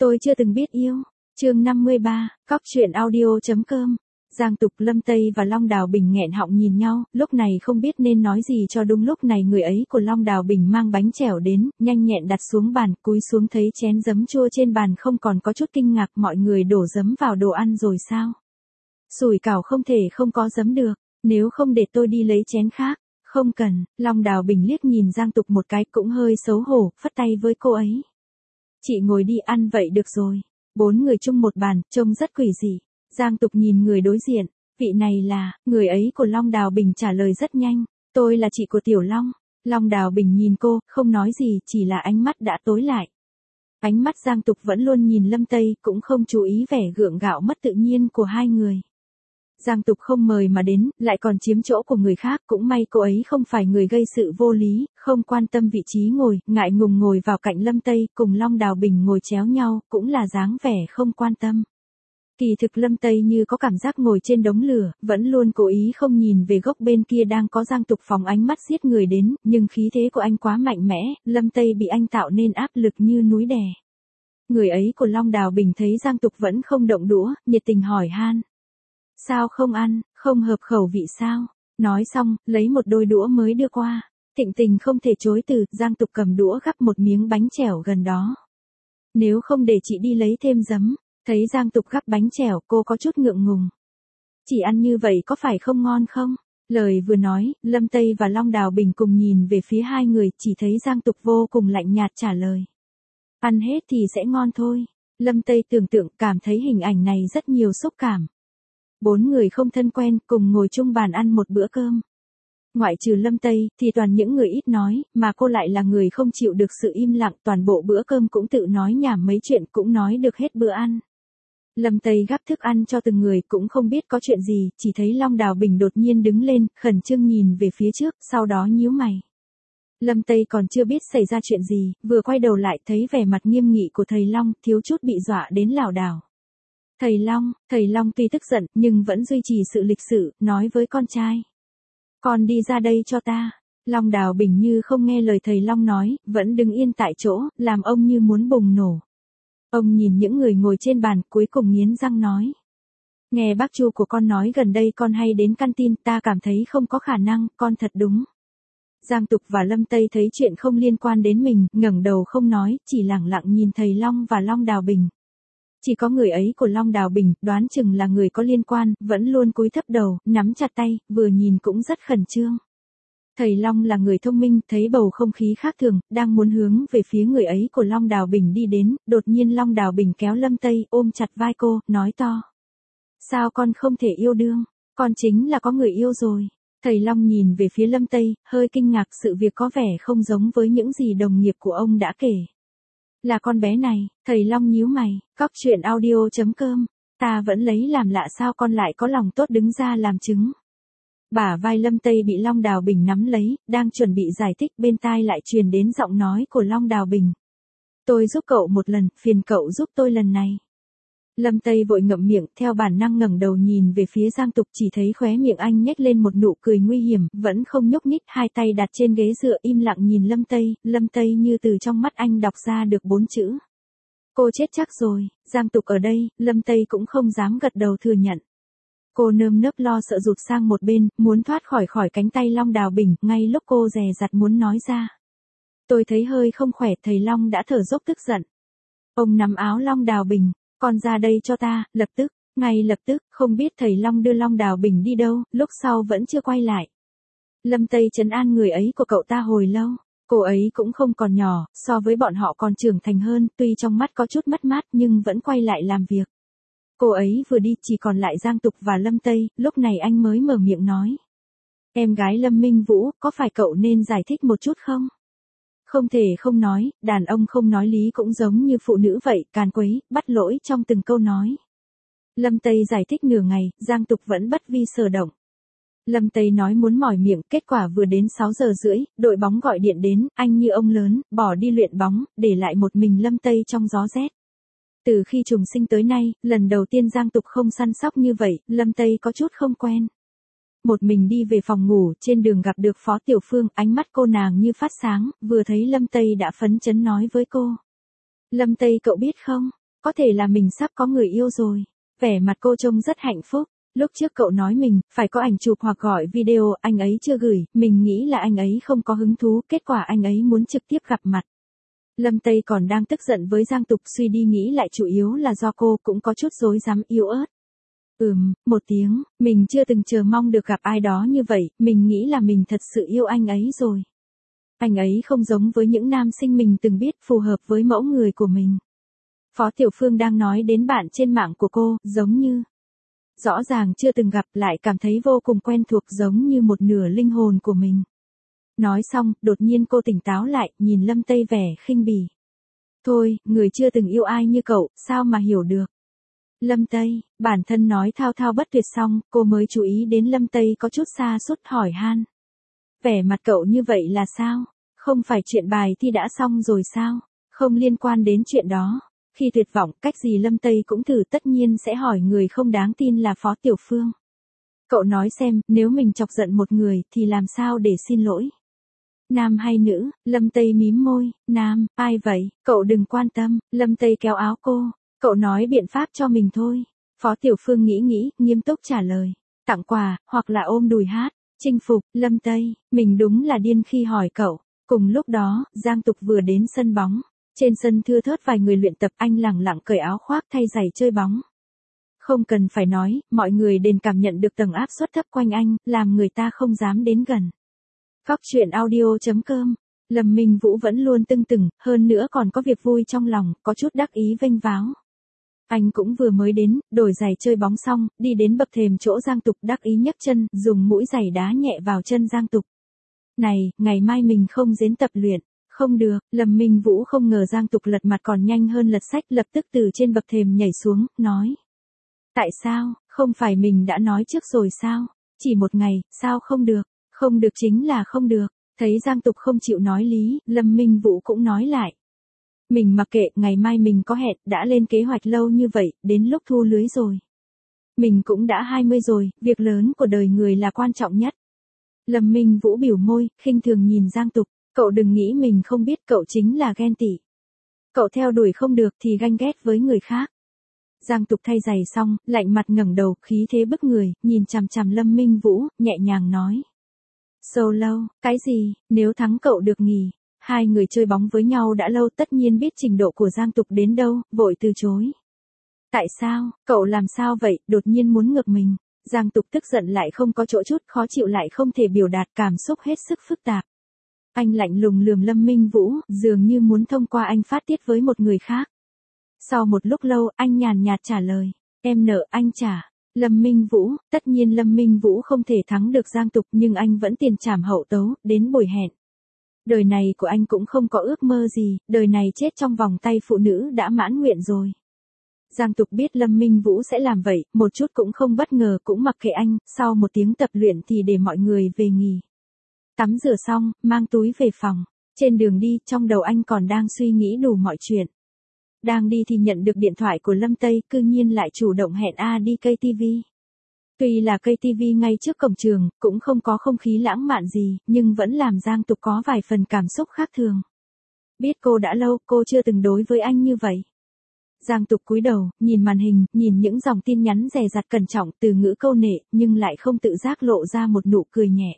Tôi chưa từng biết yêu. Chương 53, Cóc truyện audio.com. Giang Tục, Lâm Tây và Long Đào Bình nghẹn họng nhìn nhau, lúc này không biết nên nói gì cho đúng. Lúc này người ấy của Long Đào Bình mang bánh chèo đến, nhanh nhẹn đặt xuống bàn, cúi xuống thấy chén giấm chua trên bàn không còn có chút kinh ngạc. Mọi người đổ giấm vào đồ ăn rồi sao? Sủi cảo không thể không có giấm được, nếu không để tôi đi lấy chén khác. Không cần. Long Đào Bình liếc nhìn Giang Tục một cái cũng hơi xấu hổ, phất tay với cô ấy. Chị ngồi đi ăn vậy được rồi. 4 người chung một bàn, trông rất quỷ dị. Giang Tục nhìn người đối diện, vị này là, người ấy của Long Đào Bình trả lời rất nhanh, tôi là chị của Tiểu Long. Long Đào Bình nhìn cô, không nói gì, chỉ là ánh mắt đã tối lại. Ánh mắt Giang Tục vẫn luôn nhìn Lâm Tây, cũng không chú ý vẻ gượng gạo mất tự nhiên của hai người. Giang Tục không mời mà đến, lại còn chiếm chỗ của người khác, cũng may cô ấy không phải người gây sự vô lý, không quan tâm vị trí ngồi, ngại ngùng ngồi vào cạnh Lâm Tây, cùng Long Đào Bình ngồi chéo nhau, cũng là dáng vẻ không quan tâm. Kỳ thực Lâm Tây như có cảm giác ngồi trên đống lửa, vẫn luôn cố ý không nhìn về góc bên kia đang có Giang Tục phóng ánh mắt giết người đến, nhưng khí thế của anh quá mạnh mẽ, Lâm Tây bị anh tạo nên áp lực như núi đè. Người ấy của Long Đào Bình thấy Giang Tục vẫn không động đũa, nhiệt tình hỏi han. Sao không ăn, không hợp khẩu vị sao? Nói xong, lấy một đôi đũa mới đưa qua. Thịnh Tình không thể chối từ, Giang Tục cầm đũa gắp một miếng bánh chèo gần đó. Nếu không để chị đi lấy thêm giấm. Thấy Giang Tục gắp bánh chèo, cô có chút ngượng ngùng. Chỉ ăn như vậy có phải không ngon không? Lời vừa nói, Lâm Tây và Long Đào Bình cùng nhìn về phía hai người, chỉ thấy Giang Tục vô cùng lạnh nhạt trả lời. Ăn hết thì sẽ ngon thôi. Lâm Tây tưởng tượng, cảm thấy hình ảnh này rất nhiều xúc cảm. 4 người không thân quen, cùng ngồi chung bàn ăn một bữa cơm. Ngoại trừ Lâm Tây, thì toàn những người ít nói, mà cô lại là người không chịu được sự im lặng, toàn bộ bữa cơm cũng tự nói nhảm mấy chuyện, cũng nói được hết bữa ăn. Lâm Tây gắp thức ăn cho từng người, cũng không biết có chuyện gì, chỉ thấy Long Đào Bình đột nhiên đứng lên, khẩn trương nhìn về phía trước, sau đó nhíu mày. Lâm Tây còn chưa biết xảy ra chuyện gì, vừa quay đầu lại thấy vẻ mặt nghiêm nghị của thầy Long, thiếu chút bị dọa đến lảo đảo. Thầy Long tuy tức giận, nhưng vẫn duy trì sự lịch sự, nói với con trai. Con đi ra đây cho ta. Long Đào Bình như không nghe lời thầy Long nói, vẫn đứng yên tại chỗ, làm ông như muốn bùng nổ. Ông nhìn những người ngồi trên bàn, cuối cùng nghiến răng nói. Nghe bác Chu của con nói gần đây con hay đến canteen, ta cảm thấy không có khả năng, con thật đúng. Giang Tục và Lâm Tây thấy chuyện không liên quan đến mình, ngẩng đầu không nói, chỉ lẳng lặng nhìn thầy Long và Long Đào Bình. Chỉ có người ấy của Long Đào Bình, đoán chừng là người có liên quan, vẫn luôn cúi thấp đầu, nắm chặt tay, vừa nhìn cũng rất khẩn trương. Thầy Long là người thông minh, thấy bầu không khí khác thường, đang muốn hướng về phía người ấy của Long Đào Bình đi đến, đột nhiên Long Đào Bình kéo Lâm Tây, ôm chặt vai cô, nói to. Sao con không thể yêu đương, con chính là có người yêu rồi. Thầy Long nhìn về phía Lâm Tây, hơi kinh ngạc, sự việc có vẻ không giống với những gì đồng nghiệp của ông đã kể. Là con bé này, thầy Long nhíu mày, Cóc truyện audio.com, ta vẫn lấy làm lạ sao con lại có lòng tốt đứng ra làm chứng. Bả vai Lâm Tây bị Long Đào Bình nắm lấy, đang chuẩn bị giải thích, bên tai lại truyền đến giọng nói của Long Đào Bình. Tôi giúp cậu một lần, phiền cậu giúp tôi lần này. Lâm Tây vội ngậm miệng, theo bản năng ngẩng đầu nhìn về phía Giang Tục, chỉ thấy khóe miệng anh nhếch lên một nụ cười nguy hiểm, vẫn không nhúc nhích, hai tay đặt trên ghế dựa im lặng nhìn Lâm Tây như từ trong mắt anh đọc ra được 4 chữ. Cô chết chắc rồi. Giang Tục ở đây, Lâm Tây cũng không dám gật đầu thừa nhận. Cô nơm nớp lo sợ rụt sang một bên, muốn thoát khỏi cánh tay Long Đào Bình, ngay lúc cô dè dặt muốn nói ra. Tôi thấy hơi không khỏe, thầy Long đã thở dốc tức giận. Ông nắm áo Long Đào Bình, con ra đây cho ta, ngay lập tức, không biết thầy Long đưa Long Đào Bình đi đâu, lúc sau vẫn chưa quay lại. Lâm Tây trấn an người ấy của cậu ta hồi lâu, cô ấy cũng không còn nhỏ, so với bọn họ còn trưởng thành hơn, tuy trong mắt có chút mất mát nhưng vẫn quay lại làm việc. Cô ấy vừa đi, chỉ còn lại Giang Tục và Lâm Tây, lúc này anh mới mở miệng nói. Em gái Lâm Minh Vũ, có phải cậu nên giải thích một chút không? Không thể không nói, đàn ông không nói lý cũng giống như phụ nữ vậy, càn quấy, bắt lỗi trong từng câu nói. Lâm Tây giải thích nửa ngày, Giang Tục vẫn bất vi sở động. Lâm Tây nói muốn mỏi miệng, kết quả vừa đến 6 giờ rưỡi, đội bóng gọi điện đến, anh như ông lớn, bỏ đi luyện bóng, để lại một mình Lâm Tây trong gió rét. Từ khi trùng sinh tới nay, lần đầu tiên Giang Tục không săn sóc như vậy, Lâm Tây có chút không quen. Một mình đi về phòng ngủ, trên đường gặp được Phó Tiểu Phương, ánh mắt cô nàng như phát sáng, vừa thấy Lâm Tây đã phấn chấn nói với cô. Lâm Tây cậu biết không, có thể là mình sắp có người yêu rồi. Vẻ mặt cô trông rất hạnh phúc. Lúc trước cậu nói mình, phải có ảnh chụp hoặc gọi video, anh ấy chưa gửi, mình nghĩ là anh ấy không có hứng thú, kết quả anh ấy muốn trực tiếp gặp mặt. Lâm Tây còn đang tức giận với Giang Tục, suy đi nghĩ lại chủ yếu là do cô cũng có chút rối rắm yếu ớt. Một tiếng, mình chưa từng chờ mong được gặp ai đó như vậy, mình nghĩ là mình thật sự yêu anh ấy rồi. Anh ấy không giống với những nam sinh mình từng biết, phù hợp với mẫu người của mình. Phó Tiểu Phương đang nói đến bạn trên mạng của cô, giống như rõ ràng chưa từng gặp lại cảm thấy vô cùng quen thuộc, giống như một nửa linh hồn của mình. Nói xong, đột nhiên cô tỉnh táo lại, nhìn Lâm Tây vẻ khinh bỉ. Thôi, người chưa từng yêu ai như cậu, sao mà hiểu được. Lâm Tây, bản thân nói thao thao bất tuyệt xong, cô mới chú ý đến Lâm Tây có chút xa sút hỏi han. Vẻ mặt cậu như vậy là sao? Không phải chuyện bài thi đã xong rồi sao? Không liên quan đến chuyện đó. Khi tuyệt vọng, cách gì Lâm Tây cũng thử, tất nhiên sẽ hỏi người không đáng tin là Phó Tiểu Phương. Cậu nói xem, nếu mình chọc giận một người, thì làm sao để xin lỗi? Nam hay nữ? Lâm Tây mím môi, nam, ai vậy? Cậu đừng quan tâm, Lâm Tây kéo áo cô. Cậu nói biện pháp cho mình thôi. Phó Tiểu Phương nghĩ, nghiêm túc trả lời. Tặng quà, hoặc là ôm đùi hát. Chinh phục, Lâm Tây, mình đúng là điên khi hỏi cậu. Cùng lúc đó, Giang Tục vừa đến sân bóng. Trên sân thưa thớt vài người luyện tập, anh lẳng lặng cởi áo khoác thay giày chơi bóng. Không cần phải nói, mọi người đều cảm nhận được tầng áp suất thấp quanh anh, làm người ta không dám đến gần. Góc truyện audio.com. Lâm Minh Vũ vẫn luôn tưng tửng, hơn nữa còn có việc vui trong lòng, có chút đắc ý vênh váo. Anh cũng vừa mới đến, đổi giày chơi bóng xong, đi đến bậc thềm chỗ Giang Tục, đắc ý nhấc chân, dùng mũi giày đá nhẹ vào chân Giang Tục. Này, ngày mai mình không đến tập luyện. Không được, Lâm Minh Vũ không ngờ Giang Tục lật mặt còn nhanh hơn lật sách, lập tức từ trên bậc thềm nhảy xuống, nói. Tại sao, không phải mình đã nói trước rồi sao? Chỉ một ngày, sao không được? Không được chính là không được. Thấy Giang Tục không chịu nói lý, Lâm Minh Vũ cũng nói lại. Mình mặc kệ, ngày mai mình có hẹn, đã lên kế hoạch lâu như vậy, đến lúc thu lưới rồi. Mình cũng đã 20 rồi, việc lớn của đời người là quan trọng nhất. Lâm Minh Vũ biểu môi, khinh thường nhìn Giang Tục. Cậu đừng nghĩ mình không biết, cậu chính là ghen tị. Cậu theo đuổi không được thì ganh ghét với người khác. Giang Tục thay giày xong, lạnh mặt ngẩng đầu, khí thế bức người, nhìn chằm chằm Lâm Minh Vũ, nhẹ nhàng nói. Solo, cái gì, nếu thắng cậu được nghỉ. Hai người chơi bóng với nhau đã lâu, tất nhiên biết trình độ của Giang Tục đến đâu, vội từ chối. Tại sao, cậu làm sao vậy, đột nhiên muốn ngược mình. Giang Tục tức giận lại không có chỗ chút, khó chịu lại không thể biểu đạt, cảm xúc hết sức phức tạp. Anh lạnh lùng lườm Lâm Minh Vũ, dường như muốn thông qua anh phát tiết với một người khác. Sau một lúc lâu, anh nhàn nhạt trả lời, em nợ anh trả. Lâm Minh Vũ, tất nhiên Lâm Minh Vũ không thể thắng được Giang Tục, nhưng anh vẫn tiền trảm hậu tấu, đến buổi hẹn. Đời này của anh cũng không có ước mơ gì, đời này chết trong vòng tay phụ nữ đã mãn nguyện rồi. Giang Tục biết Lâm Minh Vũ sẽ làm vậy, một chút cũng không bất ngờ, cũng mặc kệ anh, sau một tiếng tập luyện thì để mọi người về nghỉ. Tắm rửa xong, mang túi về phòng. Trên đường đi, trong đầu anh còn đang suy nghĩ đủ mọi chuyện. Đang đi thì nhận được điện thoại của Lâm Tây, cư nhiên lại chủ động hẹn đi KTV. Tuy là KTV ngay trước cổng trường, cũng không có không khí lãng mạn gì, nhưng vẫn làm Giang Tục có vài phần cảm xúc khác thường. Biết cô đã lâu, cô chưa từng đối với anh như vậy. Giang Tục cúi đầu, nhìn màn hình, nhìn những dòng tin nhắn dè dặt cẩn trọng, từ ngữ câu nệ, nhưng lại không tự giác lộ ra một nụ cười nhẹ.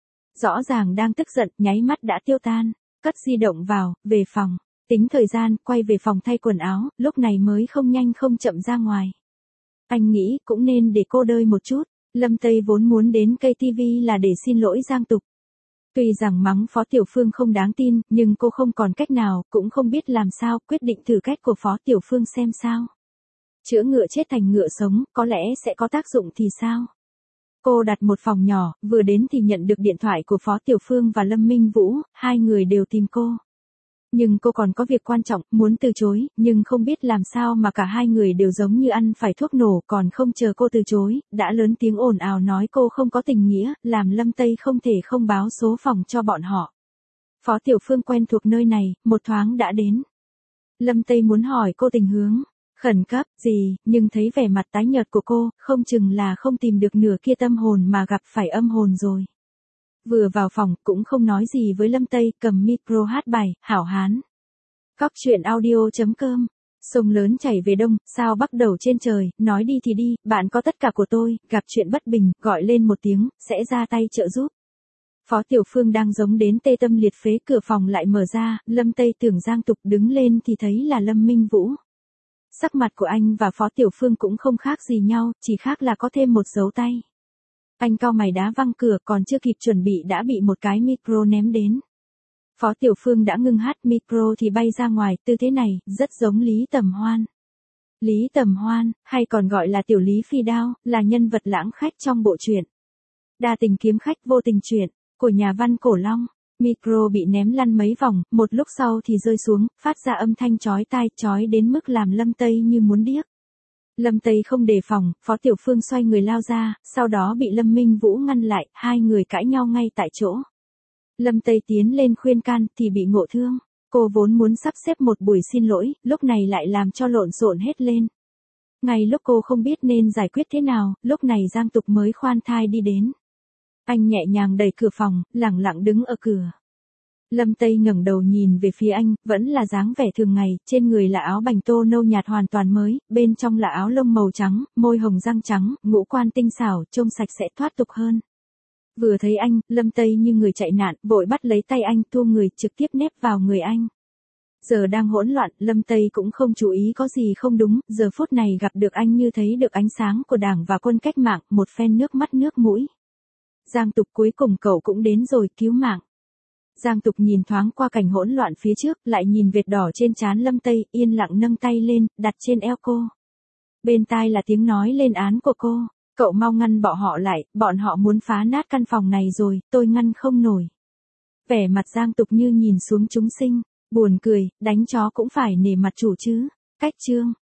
Rõ ràng đang tức giận, nháy mắt đã tiêu tan, cất di động vào, về phòng, tính thời gian, quay về phòng thay quần áo, lúc này mới không nhanh không chậm ra ngoài. Anh nghĩ cũng nên để cô đợi một chút, Lâm Tây vốn muốn đến KTV là để xin lỗi Giang Tục. Tuy rằng mắng Phó Tiểu Phương không đáng tin, nhưng cô không còn cách nào, cũng không biết làm sao, quyết định thử cách của Phó Tiểu Phương xem sao. Chữa ngựa chết thành ngựa sống, có lẽ sẽ có tác dụng thì sao? Cô đặt một phòng nhỏ, vừa đến thì nhận được điện thoại của Phó Tiểu Phương và Lâm Minh Vũ, hai người đều tìm cô. Nhưng cô còn có việc quan trọng, muốn từ chối, nhưng không biết làm sao mà cả hai người đều giống như ăn phải thuốc nổ, còn không chờ cô từ chối, đã lớn tiếng ồn ào nói cô không có tình nghĩa, làm Lâm Tây không thể không báo số phòng cho bọn họ. Phó Tiểu Phương quen thuộc nơi này, một thoáng đã đến. Lâm Tây muốn hỏi cô tình huống. Khẩn cấp, gì, nhưng thấy vẻ mặt tái nhợt của cô, không chừng là không tìm được nửa kia tâm hồn mà gặp phải âm hồn rồi. Vừa vào phòng, cũng không nói gì với Lâm Tây, cầm micro hát bài, hảo hán. Góc truyện audio.com Sông lớn chảy về đông, sao bắc đầu trên trời, nói đi thì đi, bạn có tất cả của tôi, gặp chuyện bất bình, gọi lên một tiếng, sẽ ra tay trợ giúp. Phó Tiểu Phương đang giống đến tê tâm liệt phế, cửa phòng lại mở ra, Lâm Tây Tưởng Giang Tục đứng lên thì thấy là Lâm Minh Vũ. Sắc mặt của anh và Phó Tiểu Phương cũng không khác gì nhau, chỉ khác là có thêm một dấu tay. Anh cau mày đá văng cửa, còn chưa kịp chuẩn bị đã bị một cái micro ném đến. Phó Tiểu Phương đã ngưng hát, micro thì bay ra ngoài, tư thế này, rất giống Lý Tầm Hoan. Lý Tầm Hoan, hay còn gọi là Tiểu Lý Phi Đao, là nhân vật lãng khách trong bộ truyện Đa tình kiếm khách vô tình truyện của nhà văn Cổ Long. Micro bị ném lăn mấy vòng, một lúc sau thì rơi xuống, phát ra âm thanh chói tai, chói đến mức làm Lâm Tây như muốn điếc. Lâm Tây không đề phòng, Phó Tiểu Phương xoay người lao ra, sau đó bị Lâm Minh Vũ ngăn lại, hai người cãi nhau ngay tại chỗ. Lâm Tây tiến lên khuyên can thì bị ngộ thương. Cô vốn muốn sắp xếp một buổi xin lỗi, lúc này lại làm cho lộn xộn hết lên. Ngay lúc cô không biết nên giải quyết thế nào, lúc này Giang Tục mới khoan thai đi đến. Anh nhẹ nhàng đẩy cửa phòng, lẳng lặng đứng ở cửa. Lâm Tây ngẩng đầu nhìn về phía anh, vẫn là dáng vẻ thường ngày, trên người là áo bành tô nâu nhạt hoàn toàn mới, bên trong là áo lông màu trắng, môi hồng răng trắng, ngũ quan tinh xảo, trông sạch sẽ thoát tục hơn. Vừa thấy anh, Lâm Tây như người chạy nạn, vội bắt lấy tay anh, thua người, trực tiếp nép vào người anh. Giờ đang hỗn loạn, Lâm Tây cũng không chú ý có gì không đúng, giờ phút này gặp được anh như thấy được ánh sáng của Đảng và quân cách mạng, một phen nước mắt nước mũi. Giang Tục, cuối cùng cậu cũng đến rồi, cứu mạng. Giang Tục nhìn thoáng qua cảnh hỗn loạn phía trước, lại nhìn vệt đỏ trên trán Lâm Tây, yên lặng nâng tay lên, đặt trên eo cô. Bên tai là tiếng nói lên án của cô. Cậu mau ngăn bọn họ lại, bọn họ muốn phá nát căn phòng này rồi, tôi ngăn không nổi. Vẻ mặt Giang Tục như nhìn xuống chúng sinh, buồn cười, đánh chó cũng phải nể mặt chủ chứ. Cách chương